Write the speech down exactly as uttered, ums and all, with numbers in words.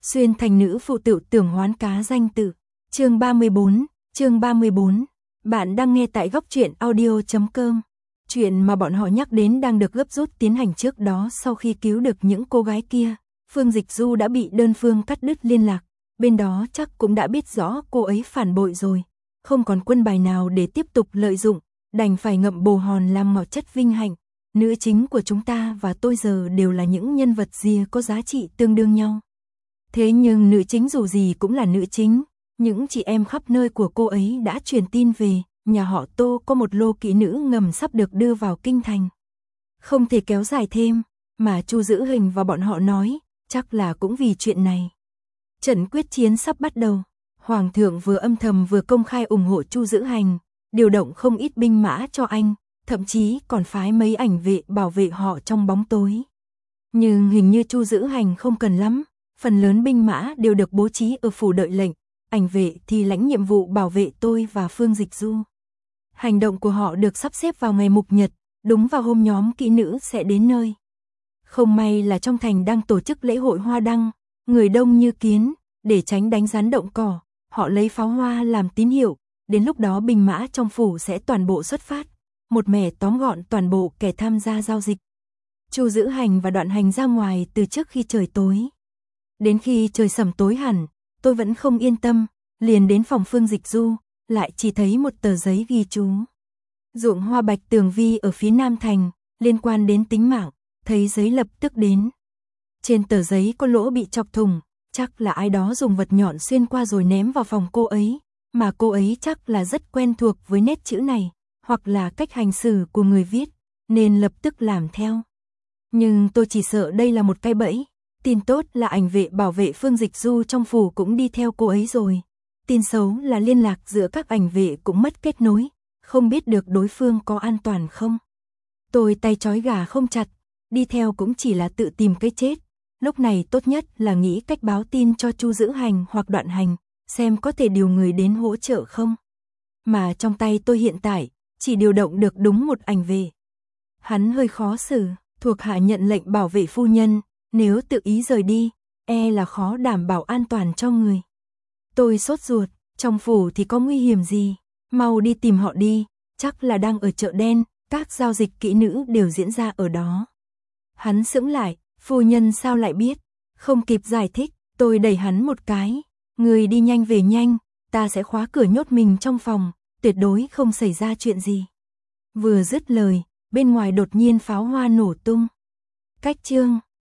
Xuyên thành nữ phụ tự tưởng hoán cá danh tự. Chương ba mươi bốn, chương ba mươi bốn. Bạn đang nghe tại góc truyện audio chấm com. Chuyện mà bọn họ nhắc đến đang được gấp rút tiến hành trước đó sau khi cứu được những cô gái kia. Phương Dịch Du đã bị đơn phương cắt đứt liên lạc. Bên đó chắc cũng đã biết rõ cô ấy phản bội rồi. Không còn quân bài nào để tiếp tục lợi dụng, đành phải ngậm bồ hòn làm ngọt chất vinh hạnh. Nữ chính của chúng ta và tôi giờ đều là những nhân vật rìa có giá trị tương đương nhau. Thế nhưng nữ chính dù gì cũng là nữ chính, những chị em khắp nơi của cô ấy đã truyền tin về, nhà họ Tô có một lô kỹ nữ ngầm sắp được đưa vào kinh thành. Không thể kéo dài thêm, mà Chu Giữ Hình và bọn họ nói, chắc là cũng vì chuyện này. Trận quyết chiến sắp bắt đầu, Hoàng thượng vừa âm thầm vừa công khai ủng hộ Chu Giữ Hành, điều động không ít binh mã cho anh, thậm chí còn phái mấy ảnh vệ bảo vệ họ trong bóng tối. Nhưng hình như Chu Giữ Hành không cần lắm, phần lớn binh mã đều được bố trí ở phủ đợi lệnh, ảnh vệ thì lãnh nhiệm vụ bảo vệ tôi và Phương Dịch Du. Hành động của họ được sắp xếp vào ngày mục nhật, đúng vào hôm nhóm kỹ nữ sẽ đến nơi. Không may là trong thành đang tổ chức lễ hội hoa đăng, người đông như kiến, để tránh đánh rắn động cỏ, họ lấy pháo hoa làm tín hiệu, đến lúc đó binh mã trong phủ sẽ toàn bộ xuất phát, một mẻ tóm gọn toàn bộ kẻ tham gia giao dịch. Chu Giữ Hành và Đoạn Hành ra ngoài từ trước khi trời tối. Đến khi trời sẩm tối hẳn, tôi vẫn không yên tâm, liền đến phòng Phương Dịch Du, lại chỉ thấy một tờ giấy ghi chú. Ruộng hoa bạch tường vi ở phía Nam Thành, liên quan đến tính mạng, thấy giấy lập tức đến. Trên tờ giấy có lỗ bị chọc thủng, chắc là ai đó dùng vật nhọn xuyên qua rồi ném vào phòng cô ấy, mà cô ấy chắc là rất quen thuộc với nét chữ này, hoặc là cách hành xử của người viết, nên lập tức làm theo. Nhưng tôi chỉ sợ đây là một cái bẫy. Tin tốt là ảnh vệ bảo vệ Phương Dịch Du trong phủ cũng đi theo cô ấy rồi. Tin xấu là liên lạc giữa các ảnh vệ cũng mất kết nối, không biết được đối phương có an toàn không. Tôi tay trói gà không chặt, đi theo cũng chỉ là tự tìm cái chết. Lúc này tốt nhất là nghĩ cách báo tin cho Chu Giữ Hành hoặc Đoạn Hành, xem có thể điều người đến hỗ trợ không. Mà trong tay tôi hiện tại, chỉ điều động được đúng một ảnh vệ. Hắn hơi khó xử, thuộc hạ nhận lệnh bảo vệ phu nhân, nếu tự ý rời đi, e là khó đảm bảo an toàn cho người. Tôi sốt ruột, trong phủ thì có nguy hiểm gì, mau đi tìm họ đi, chắc là đang ở chợ đen, các giao dịch kỹ nữ đều diễn ra ở đó. Hắn sững lại, phu nhân sao lại biết, không kịp giải thích, tôi đẩy hắn một cái, người đi nhanh về nhanh, ta sẽ khóa cửa nhốt mình trong phòng, tuyệt đối không xảy ra chuyện gì. Vừa dứt lời, bên ngoài đột nhiên pháo hoa nổ tung. Cách chương